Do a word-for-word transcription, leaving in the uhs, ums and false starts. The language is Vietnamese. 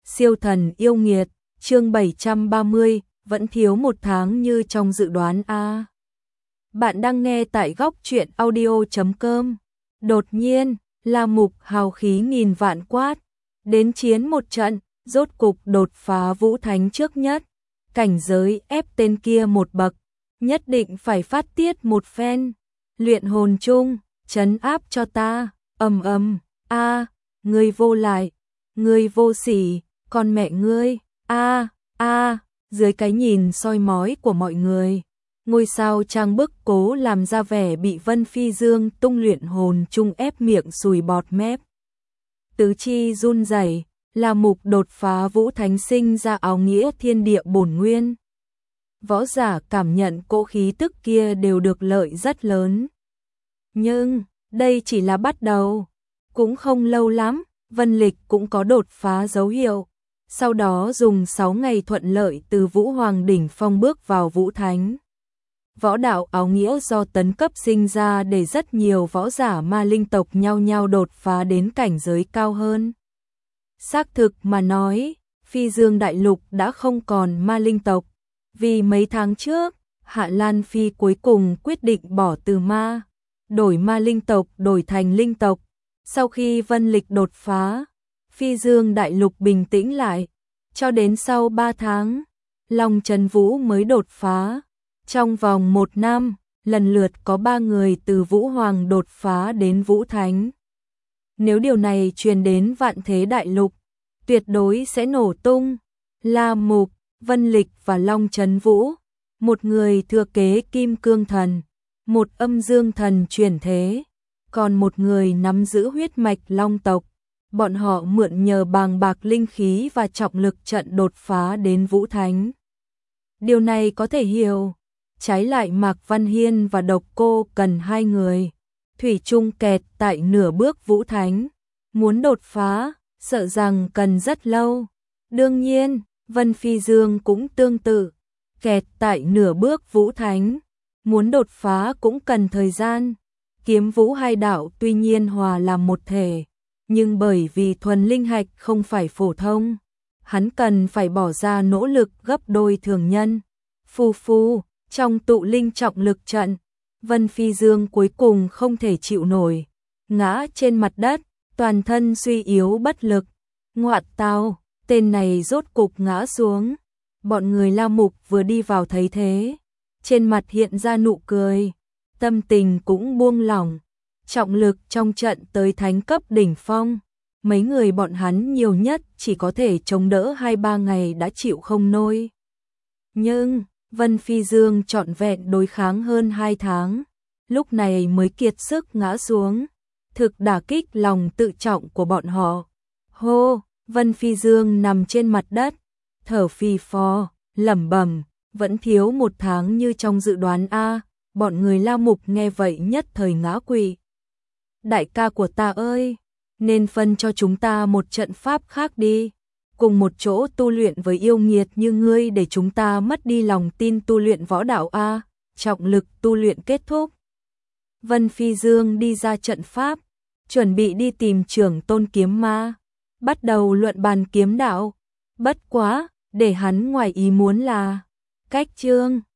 Siêu thần yêu nghiệt, chương bảy trăm ba mươi, vẫn thiếu một tháng như trong dự đoán a. Bạn đang nghe tại góc truyện audio chấm com. Đột nhiên, La Mục hào khí nghìn vạn quát, đến chiến một trận, rốt cục đột phá vũ thánh trước nhất, cảnh giới ép tên kia một bậc, nhất định phải phát tiết một phen. Luyện hồn chung, trấn áp cho ta, ầm ầm, a, ngươi vô lại, ngươi vô sỉ, con mẹ ngươi, a, a, dưới cái nhìn soi mói của mọi người, ngôi sao trang bức cố làm ra vẻ bị Vân Phi Dương tung luyện hồn chung ép miệng sùi bọt mép. Tứ chi run rẩy, La Mục đột phá vũ thánh sinh ra áo nghĩa thiên địa bổn nguyên. Võ giả cảm nhận cỗ khí tức kia đều được lợi rất lớn. Nhưng, đây chỉ là bắt đầu. Cũng không lâu lắm, Vân Lịch cũng có đột phá dấu hiệu. Sau đó dùng sáu ngày thuận lợi từ Vũ Hoàng đỉnh phong bước vào Vũ Thánh. Võ đạo áo nghĩa do tấn cấp sinh ra để rất nhiều võ giả ma linh tộc nhau nhau đột phá đến cảnh giới cao hơn. Xác thực mà nói, Phi Dương Đại Lục đã không còn ma linh tộc. Vì mấy tháng trước, Hạ Lan Phi cuối cùng quyết định bỏ từ ma, đổi ma linh tộc đổi thành linh tộc. Sau khi Vân Lịch đột phá, Phi Dương Đại Lục bình tĩnh lại, cho đến sau ba tháng, Long Trấn Vũ mới đột phá. Trong vòng một năm, lần lượt có ba người từ Vũ Hoàng đột phá đến Vũ Thánh. Nếu điều này truyền đến Vạn Thế Đại Lục, tuyệt đối sẽ nổ tung. La Mục, Vân Lịch và Long Trấn Vũ, một người thừa kế Kim Cương Thần, một Âm Dương Thần chuyển thế, còn một người nắm giữ huyết mạch Long tộc. Bọn họ mượn nhờ bàng bạc linh khí và trọng lực trận đột phá đến Vũ Thánh. Điều này có thể hiểu. Trái lại Mạc Văn Hiên và Độc Cô cần hai người, thủy chung kẹt tại nửa bước Vũ Thánh. Muốn đột phá, sợ rằng cần rất lâu. Đương nhiên, Vân Phi Dương cũng tương tự, kẹt tại nửa bước Vũ Thánh. Muốn đột phá cũng cần thời gian. Kiếm Vũ hai đạo tuy nhiên hòa làm một thể, nhưng bởi vì thuần linh hạch không phải phổ thông, hắn cần phải bỏ ra nỗ lực gấp đôi thường nhân. Phù phù, trong tụ linh trọng lực trận, Vân Phi Dương cuối cùng không thể chịu nổi, ngã trên mặt đất, toàn thân suy yếu bất lực. Ngoạn tao, tên này rốt cục ngã xuống. Bọn người La Mục vừa đi vào thấy thế, trên mặt hiện ra nụ cười, tâm tình cũng buông lỏng. Trọng lực trong trận tới thánh cấp đỉnh phong, mấy người bọn hắn nhiều nhất chỉ có thể chống đỡ hai ba ngày đã chịu không nổi. Nhưng, Vân Phi Dương trọn vẹn đối kháng hơn hai tháng, lúc này mới kiệt sức ngã xuống, thực đả kích lòng tự trọng của bọn họ. Hô, Vân Phi Dương nằm trên mặt đất, thở phì phò, lẩm bẩm, vẫn thiếu một tháng như trong dự đoán a. Bọn người La Mục nghe vậy nhất thời ngã quỵ. Đại ca của ta ơi, nên phân cho chúng ta một trận pháp khác đi, cùng một chỗ tu luyện với yêu nghiệt như ngươi để chúng ta mất đi lòng tin tu luyện võ đạo a. Trọng lực tu luyện kết thúc, Vân Phi Dương đi ra trận pháp, chuẩn bị đi tìm trưởng tôn kiếm ma, bắt đầu luận bàn kiếm đạo. Bất quá, để hắn ngoài ý muốn là, cách chương